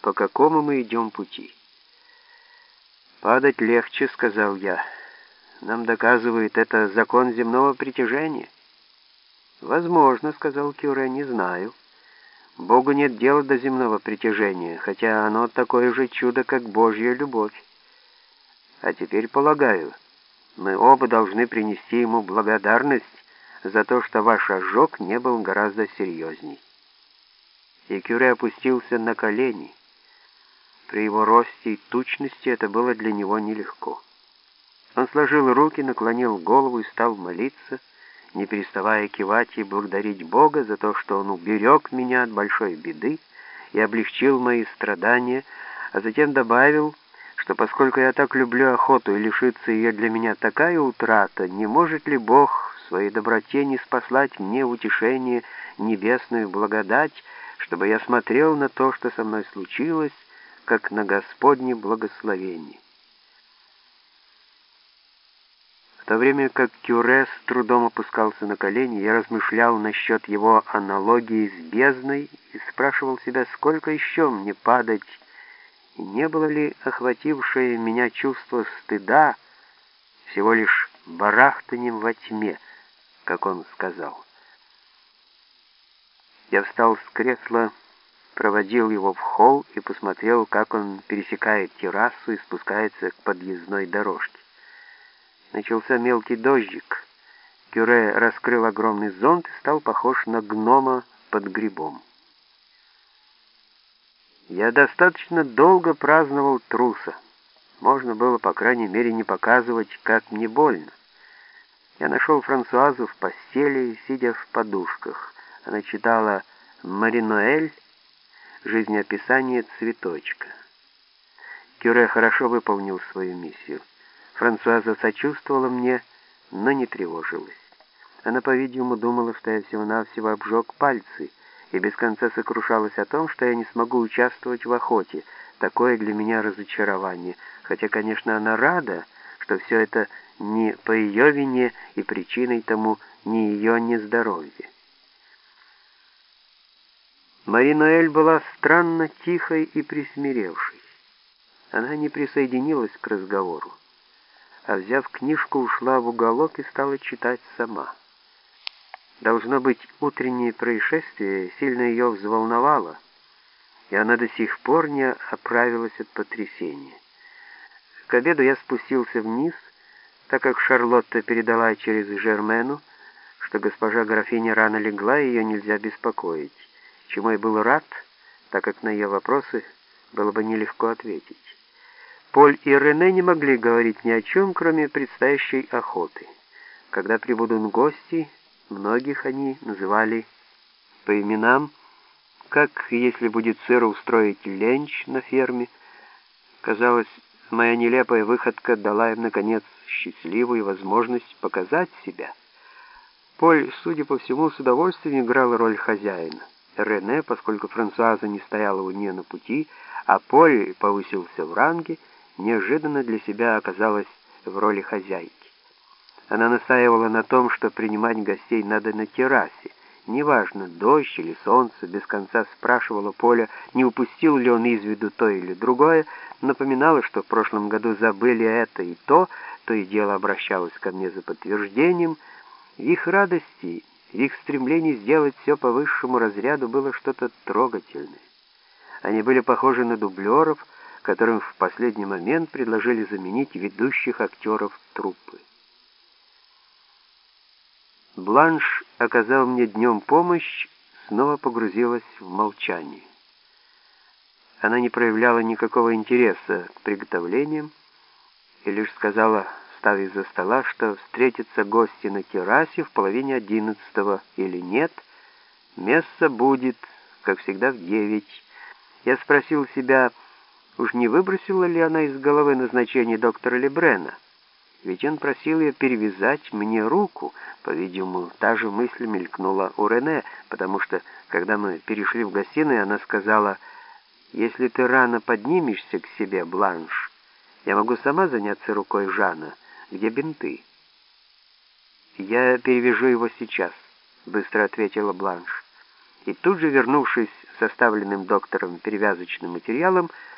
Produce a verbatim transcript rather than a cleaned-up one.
по какому мы идем пути. «Падать легче», — сказал я. «Нам доказывает это закон земного притяжения». «Возможно», — сказал Кюре, — «не знаю. Богу нет дела до земного притяжения, хотя оно такое же чудо, как Божья любовь. А теперь, полагаю, мы оба должны принести ему благодарность за то, что ваш ожог не был гораздо серьезней». И Кюре опустился на колени. При его росте и тучности это было для него нелегко. Он сложил руки, наклонил голову и стал молиться, не переставая кивать и благодарить Бога за то, что Он уберег меня от большой беды и облегчил мои страдания, а затем добавил, что поскольку я так люблю охоту и лишиться ее для меня такая утрата, не может ли Бог в своей доброте не спаслать мне утешение, небесную благодать, чтобы я смотрел на то, что со мной случилось, как на Господне благословение. В то время как Кюре с трудом опускался на колени, я размышлял насчет его аналогии с бездной и спрашивал себя, сколько еще мне падать, и не было ли охватившее меня чувство стыда всего лишь барахтанием во тьме, как он сказал. Я встал с кресла, проводил его в холл и посмотрел, как он пересекает террасу и спускается к подъездной дорожке. Начался мелкий дождик. Кюре раскрыл огромный зонт и стал похож на гнома под грибом. Я достаточно долго праздновал труса. Можно было, по крайней мере, не показывать, как мне больно. Я нашел Франсуазу в постели, сидя в подушках. Она читала «Мари-Ноэль», жизнеописание цветочка. Кюре хорошо выполнил свою миссию. Франсуаза сочувствовала мне, но не тревожилась. Она, по-видимому, думала, что я всего-навсего обжег пальцы, и без конца сокрушалась о том, что я не смогу участвовать в охоте. Такое для меня разочарование. Хотя, конечно, она рада, что все это не по ее вине, и причиной тому не ее нездоровье. Мари-Ноэль была странно тихой и присмиревшей. Она не присоединилась к разговору, а, взяв книжку, ушла в уголок и стала читать сама. Должно быть, утреннее происшествие сильно ее взволновало, и она до сих пор не оправилась от потрясения. К обеду я спустился вниз, так как Шарлотта передала через Жермену, что госпожа графиня рано легла, и ее нельзя беспокоить, чему я был рад, так как на ее вопросы было бы нелегко ответить. Поль и Рене не могли говорить ни о чем, кроме предстоящей охоты. Когда прибудут гости, многих они называли по именам, как если будет сыру устроить ленч на ферме. Казалось, моя нелепая выходка дала им, наконец, счастливую возможность показать себя. Поль, судя по всему, с удовольствием играл роль хозяина. Рене, поскольку Франсуаза не стояла у нее на пути, а Поль повысился в ранге, неожиданно для себя оказалась в роли хозяйки. Она настаивала на том, что принимать гостей надо на террасе. Неважно, дождь или солнце, без конца спрашивала Поля, не упустил ли он из виду то или другое, напоминала, что в прошлом году забыли это и то, то и дело обращалась ко мне за подтверждением. В их радости, в их стремлении сделать все по высшему разряду было что-то трогательное. Они были похожи на дублеров, которым в последний момент предложили заменить ведущих актеров труппы. Бланш, оказав мне днем помощь, снова погрузилась в молчание. Она не проявляла никакого интереса к приготовлениям и лишь сказала, встав из-за стола, что встретятся гости на террасе в половине одиннадцатого или нет, место будет, как всегда, в девять. Я спросил себя, уж не выбросила ли она из головы назначение доктора Лебрена, ведь он просил ее перевязать мне руку. По-видимому, та же мысль мелькнула у Рене, потому что, когда мы перешли в гостиную, она сказала, «Если ты рано поднимешься к себе, Бланш, я могу сама заняться рукой Жана. Где бинты?» «Я перевяжу его сейчас», — быстро ответила Бланш. И тут же, вернувшись составленным доктором перевязочным материалом,